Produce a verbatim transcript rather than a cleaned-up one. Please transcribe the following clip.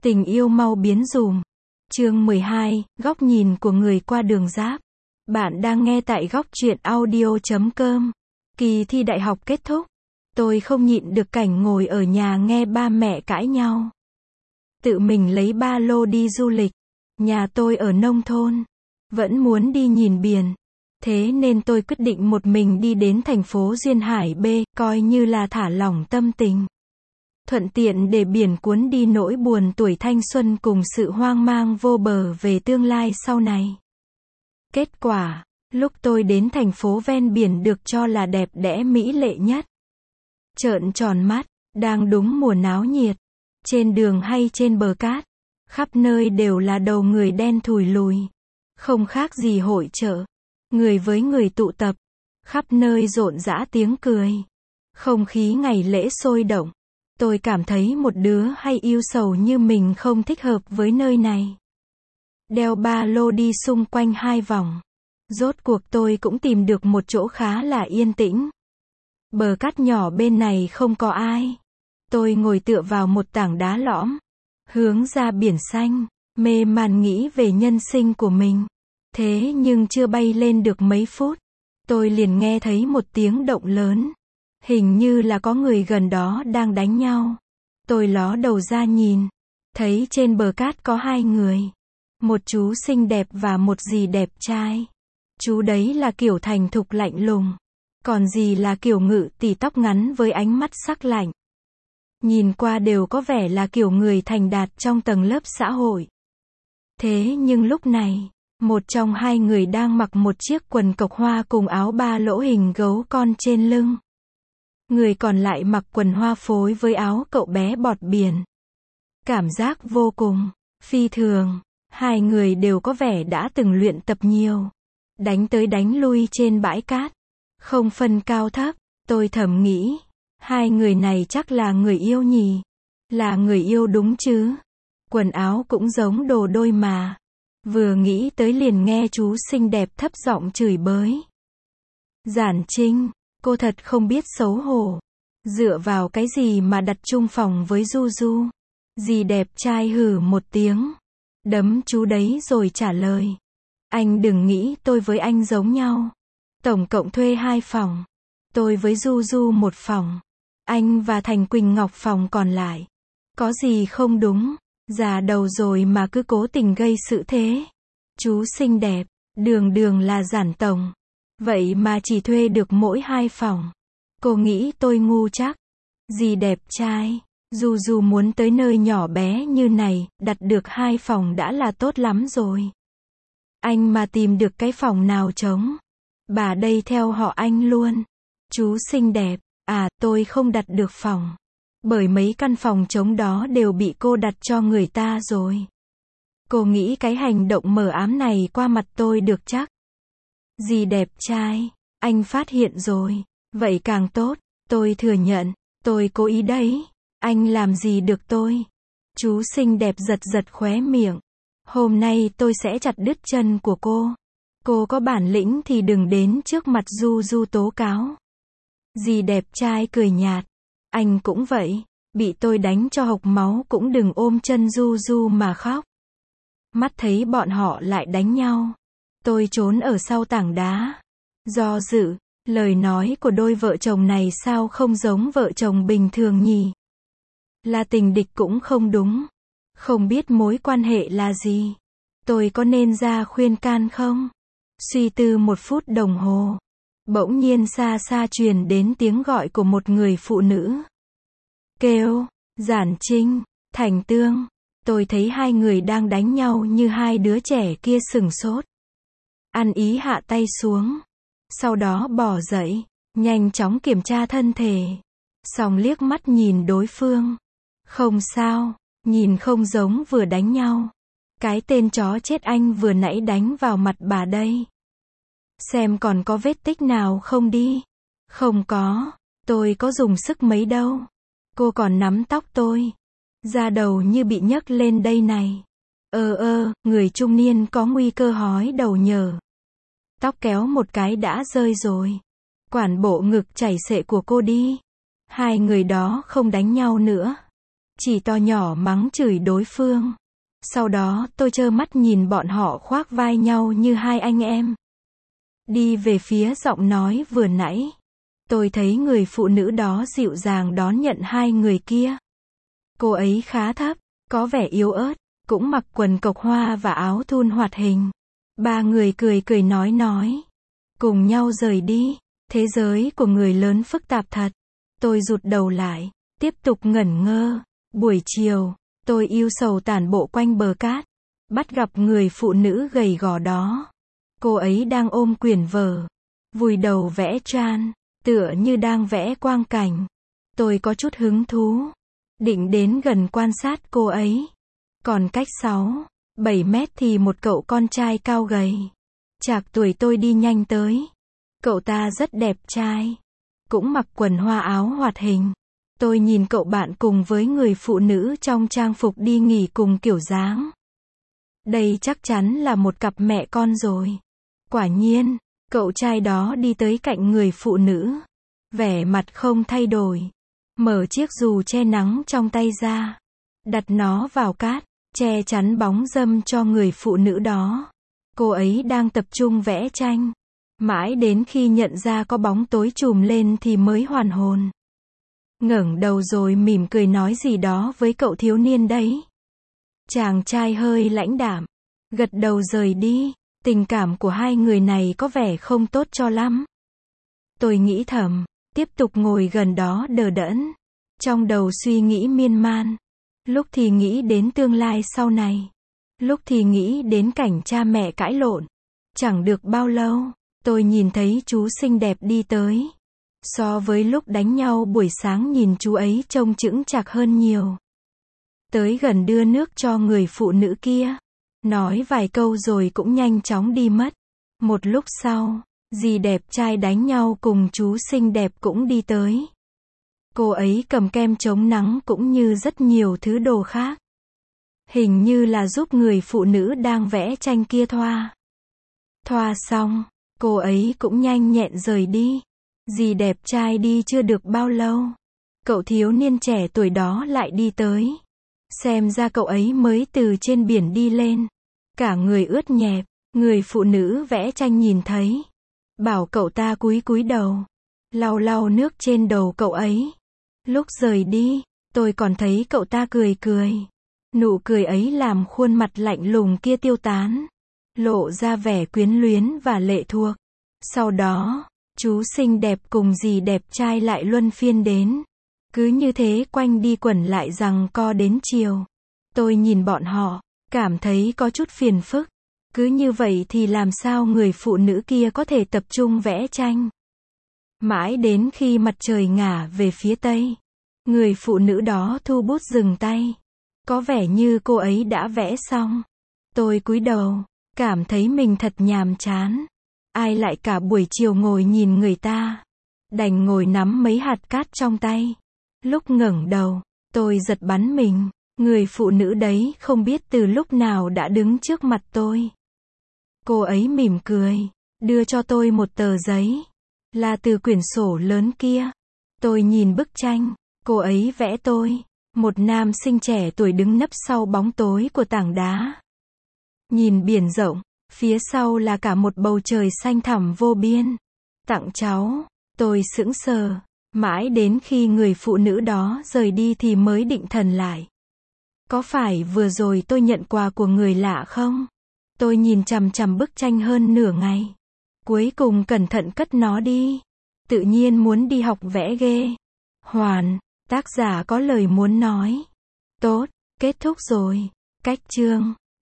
Tình yêu mau biến dùm. Chương mười hai, góc nhìn của người qua đường giáp. Bạn đang nghe tại góc truyện audio chấm com. Kỳ thi đại học kết thúc. Tôi không nhịn được cảnh ngồi ở nhà nghe ba mẹ cãi nhau. Tự mình lấy ba lô đi du lịch. Nhà tôi ở nông thôn. Vẫn muốn đi nhìn biển. Thế nên tôi quyết định một mình đi đến thành phố Duyên Hải B, coi như là thả lỏng tâm tình. Thuận tiện để biển cuốn đi nỗi buồn tuổi thanh xuân cùng sự hoang mang vô bờ về tương lai sau này. Kết quả, lúc tôi đến thành phố ven biển được cho là đẹp đẽ mỹ lệ nhất. Trợn tròn mắt, đang đúng mùa náo nhiệt. Trên đường hay trên bờ cát, khắp nơi đều là đầu người đen thùi lùi. Không khác gì hội chợ. Người với người tụ tập. Khắp nơi rộn rã tiếng cười. Không khí ngày lễ sôi động. Tôi cảm thấy một đứa hay yêu sầu như mình không thích hợp với nơi này. Đeo ba lô đi xung quanh hai vòng. Rốt cuộc tôi cũng tìm được một chỗ khá là yên tĩnh. Bờ cát nhỏ bên này không có ai. Tôi ngồi tựa vào một tảng đá lõm. Hướng ra biển xanh. Mê man nghĩ về nhân sinh của mình. Thế nhưng chưa bay lên được mấy phút. Tôi liền nghe thấy một tiếng động lớn. Hình như là có người gần đó đang đánh nhau. Tôi ló đầu ra nhìn. Thấy trên bờ cát có hai người. Một chú xinh đẹp và một dì đẹp trai. Chú đấy là kiểu thành thục lạnh lùng. Còn dì là kiểu ngự tỷ tóc ngắn với ánh mắt sắc lạnh. Nhìn qua đều có vẻ là kiểu người thành đạt trong tầng lớp xã hội. Thế nhưng lúc này, một trong hai người đang mặc một chiếc quần cộc hoa cùng áo ba lỗ hình gấu con trên lưng. Người còn lại mặc quần hoa phối với áo cậu bé bọt biển. Cảm giác vô cùng phi thường. Hai người đều có vẻ đã từng luyện tập nhiều. Đánh tới đánh lui trên bãi cát. Không phân cao thấp. Tôi thầm nghĩ. Hai người này chắc là người yêu nhỉ. Là người yêu đúng chứ. Quần áo cũng giống đồ đôi mà. Vừa nghĩ tới liền nghe chú xinh đẹp thấp giọng chửi bới. Giản Trinh. Cô thật không biết xấu hổ. Dựa vào cái gì mà đặt chung phòng với Du Du? Dì đẹp trai hừ một tiếng. Đấm chú đấy rồi trả lời. Anh đừng nghĩ tôi với anh giống nhau. Tổng cộng thuê hai phòng. Tôi với Du Du một phòng. Anh và Thành Quỳnh Ngọc phòng còn lại. Có gì không đúng? Già đầu rồi mà cứ cố tình gây sự thế. Chú xinh đẹp. Đường đường là giản tổng. Vậy mà chỉ thuê được mỗi hai phòng. Cô nghĩ tôi ngu chắc. Dì đẹp trai. Dù dù muốn tới nơi nhỏ bé như này, đặt được hai phòng đã là tốt lắm rồi. Anh mà tìm được cái phòng nào trống. Bà đây theo họ anh luôn. Chú xinh đẹp. À, tôi không đặt được phòng. Bởi mấy căn phòng trống đó đều bị cô đặt cho người ta rồi. Cô nghĩ cái hành động mờ ám này qua mặt tôi được chắc. Dì đẹp trai, anh phát hiện rồi. Vậy càng tốt, tôi thừa nhận, tôi cố ý đấy. Anh làm gì được tôi? Chú xinh đẹp giật giật khóe miệng. Hôm nay tôi sẽ chặt đứt chân của cô. Cô có bản lĩnh thì đừng đến trước mặt Du Du tố cáo. Dì đẹp trai cười nhạt. Anh cũng vậy, bị tôi đánh cho hộc máu cũng đừng ôm chân Du Du mà khóc. Mắt thấy bọn họ lại đánh nhau. Tôi trốn ở sau tảng đá. Do dự, lời nói của đôi vợ chồng này sao không giống vợ chồng bình thường nhỉ? Là tình địch cũng không đúng. Không biết mối quan hệ là gì. Tôi có nên ra khuyên can không? Suy tư một phút đồng hồ. Bỗng nhiên xa xa truyền đến tiếng gọi của một người phụ nữ. Kêu, Giản Trinh, Thành Tương. Tôi thấy hai người đang đánh nhau như hai đứa trẻ kia sửng sốt. Ăn ý hạ tay xuống. Sau đó bỏ dậy. Nhanh chóng kiểm tra thân thể. Xong liếc mắt nhìn đối phương. Không sao. Nhìn không giống vừa đánh nhau. Cái tên chó chết anh vừa nãy đánh vào mặt bà đây. Xem còn có vết tích nào không đi. Không có. Tôi có dùng sức mấy đâu. Cô còn nắm tóc tôi. Da đầu như bị nhấc lên đây này. Ơ ơ, người trung niên có nguy cơ hói đầu nhờ. Tóc kéo một cái đã rơi rồi. Quản bộ ngực chảy xệ của cô đi. Hai người đó không đánh nhau nữa. chỉ to nhỏ mắng chửi đối phương. Sau đó tôi trơ mắt nhìn bọn họ khoác vai nhau như hai anh em. Đi về phía giọng nói vừa nãy. Tôi thấy người phụ nữ đó dịu dàng đón nhận hai người kia. Cô ấy khá thấp, có vẻ yếu ớt, cũng mặc quần cộc hoa và áo thun hoạt hình. Ba người cười cười nói nói. Cùng nhau rời đi. Thế giới của người lớn phức tạp thật. Tôi rụt đầu lại, tiếp tục ngẩn ngơ. Buổi chiều, tôi ưu sầu tản bộ quanh bờ cát. Bắt gặp người phụ nữ gầy gò đó. Cô ấy đang ôm quyển vở. Vùi đầu vẽ tran, tựa như đang vẽ quang cảnh. Tôi có chút hứng thú. Định đến gần quan sát cô ấy. Còn cách sáu, bảy mét thì một cậu con trai cao gầy. Trạc tuổi tôi đi nhanh tới. Cậu ta rất đẹp trai. Cũng mặc quần hoa áo hoạt hình. Tôi nhìn cậu bạn cùng với người phụ nữ trong trang phục đi nghỉ cùng kiểu dáng. Đây chắc chắn là một cặp mẹ con rồi. Quả nhiên, cậu trai đó đi tới cạnh người phụ nữ. Vẻ mặt không thay đổi. Mở chiếc dù che nắng trong tay ra. Đặt nó vào cát, che chắn bóng râm cho người phụ nữ đó. Cô ấy đang tập trung vẽ tranh. Mãi đến khi nhận ra có bóng tối trùm lên thì mới hoàn hồn. Ngẩng đầu rồi mỉm cười nói gì đó với cậu thiếu niên đấy. Chàng trai hơi lãnh đạm. Gật đầu rời đi. Tình cảm của hai người này có vẻ không tốt cho lắm. Tôi nghĩ thầm. Tiếp tục ngồi gần đó đờ đẫn. Trong đầu suy nghĩ miên man. Lúc thì nghĩ đến tương lai sau này. Lúc thì nghĩ đến cảnh cha mẹ cãi lộn. Chẳng được bao lâu, tôi nhìn thấy chú xinh đẹp đi tới. So với lúc đánh nhau buổi sáng nhìn chú ấy trông chững chạc hơn nhiều. Tới gần đưa nước cho người phụ nữ kia. Nói vài câu rồi cũng nhanh chóng đi mất. Một lúc sau, dì đẹp trai đánh nhau cùng chú xinh đẹp cũng đi tới. Cô ấy cầm kem chống nắng cũng như rất nhiều thứ đồ khác. Hình như là giúp người phụ nữ đang vẽ tranh kia thoa. Thoa xong, cô ấy cũng nhanh nhẹn rời đi. Dì đẹp trai đi chưa được bao lâu. Cậu thiếu niên trẻ tuổi đó lại đi tới. Xem ra cậu ấy mới từ trên biển đi lên. Cả người ướt nhẹp, người phụ nữ vẽ tranh nhìn thấy. Bảo cậu ta cúi cúi đầu. Lau lau nước trên đầu cậu ấy. Lúc rời đi, tôi còn thấy cậu ta cười cười. Nụ cười ấy làm khuôn mặt lạnh lùng kia tiêu tán. Lộ ra vẻ quyến luyến và lệ thuộc. Sau đó, chú xinh đẹp cùng dì đẹp trai lại luân phiên đến. Cứ như thế quanh đi quẩn lại giằng co đến chiều. Tôi nhìn bọn họ, cảm thấy có chút phiền phức. Cứ như vậy thì làm sao người phụ nữ kia có thể tập trung vẽ tranh. Mãi đến khi mặt trời ngả về phía tây, người phụ nữ đó thu bút dừng tay. Có vẻ như cô ấy đã vẽ xong. Tôi cúi đầu, cảm thấy mình thật nhàm chán. Ai lại cả buổi chiều ngồi nhìn người ta. Đành ngồi nắm mấy hạt cát trong tay. Lúc ngẩng đầu, tôi giật bắn mình. Người phụ nữ đấy không biết từ lúc nào đã đứng trước mặt tôi. Cô ấy mỉm cười, đưa cho tôi một tờ giấy. Là từ quyển sổ lớn kia. Tôi nhìn bức tranh, cô ấy vẽ tôi. Một nam sinh trẻ tuổi đứng nấp sau bóng tối của tảng đá. Nhìn biển rộng, phía sau là cả một bầu trời xanh thẳm vô biên. Tặng cháu, tôi sững sờ. Mãi đến khi người phụ nữ đó rời đi thì mới định thần lại. Có phải vừa rồi tôi nhận quà của người lạ không? Tôi nhìn chằm chằm bức tranh hơn nửa ngày. Cuối cùng cẩn thận cất nó đi. Tự nhiên muốn đi học vẽ ghê. Hoàn, tác giả có lời muốn nói. Tốt, kết thúc rồi. Cách chương.